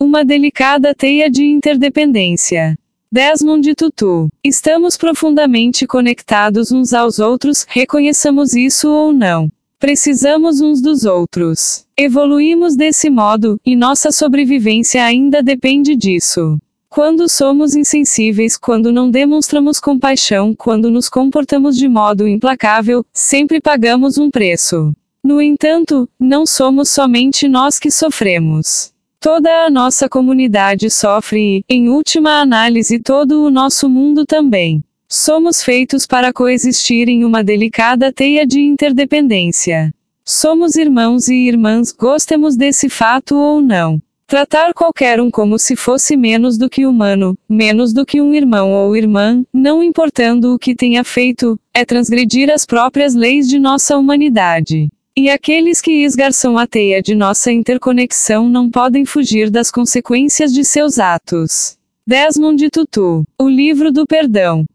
Uma delicada teia de interdependência. Desmond Tutu. Estamos profundamente conectados uns aos outros, reconheçamos isso ou não. Precisamos uns dos outros. Evoluímos desse modo, e nossa sobrevivência ainda depende disso. Quando somos insensíveis, quando não demonstramos compaixão, quando nos comportamos de modo implacável, sempre pagamos um preço. No entanto, não somos somente nós que sofremos. Toda a nossa comunidade sofre e, em última análise, todo o nosso mundo também. Somos feitos para coexistir em uma delicada teia de interdependência. Somos irmãos e irmãs, gostemos desse fato ou não. Tratar qualquer um como se fosse menos do que humano, menos do que um irmão ou irmã, não importando o que tenha feito, é transgredir as próprias leis de nossa humanidade. E aqueles que esgarçam a teia de nossa interconexão não podem fugir das consequências de seus atos. Desmond Tutu. O Livro do Perdão.